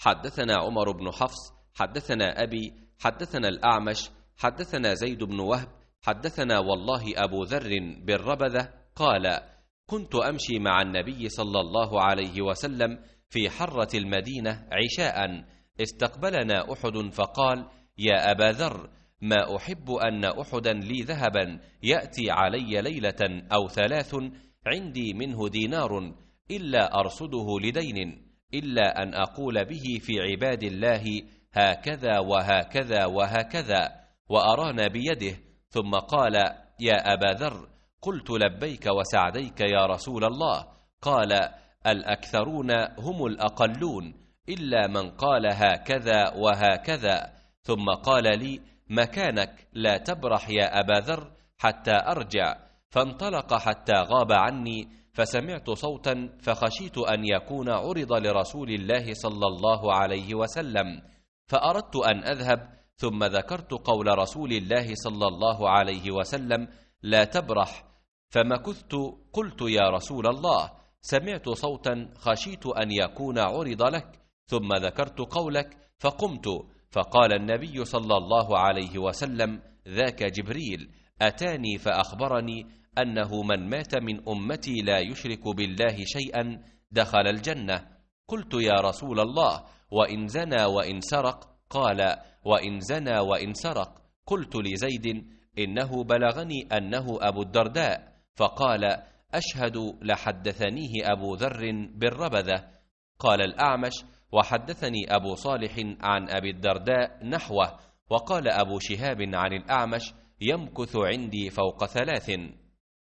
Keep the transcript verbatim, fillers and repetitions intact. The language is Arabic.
حدثنا عمر بن حفص حدثنا أبي حدثنا الأعمش حدثنا زيد بن وهب حدثنا والله أبو ذر بالربذة قال: كنت أمشي مع النبي صلى الله عليه وسلم في حرة المدينة عشاء، استقبلنا أحد فقال: يا أبا ذر، ما أحب أن أحدا لي ذهبا يأتي علي ليلة أو ثلاث عندي منه دينار إلا أرصده لدين، إلا أن أقول به في عباد الله هكذا وهكذا وهكذا، وأرانا بيده، ثم قال: يا أبا ذر. قلت: لبيك وسعديك يا رسول الله. قال: الأكثرون هم الأقلون، إلا من قال هكذا وهكذا. ثم قال لي: مكانك، لا تبرح يا أبا ذر حتى أرجع. فانطلق حتى غاب عني، فسمعت صوتا فخشيت أن يكون عرض لرسول الله صلى الله عليه وسلم، فأردت أن أذهب، ثم ذكرت قول رسول الله صلى الله عليه وسلم: لا تبرح، فمكثت. قلت: يا رسول الله، سمعت صوتا خشيت أن يكون عرض لك، ثم ذكرت قولك فقمت، فقال النبي صلى الله عليه وسلم: ذاك جبريل أتاني فأخبرني أنه من مات من أمتي لا يشرك بالله شيئا دخل الجنة. قلت: يا رسول الله، وإن زنى وإن سرق؟ قال: وإن زنى وإن سرق. قلت لزيد: إنه بلغني أنه أبو الدرداء. فقال: أشهد لحدثنيه أبو ذر بالربذة. قال الأعمش: وحدثني أبو صالح عن أبي الدرداء نحوه. وقال أبو شهاب عن الأعمش: يمكث عندي فوق ثلاث.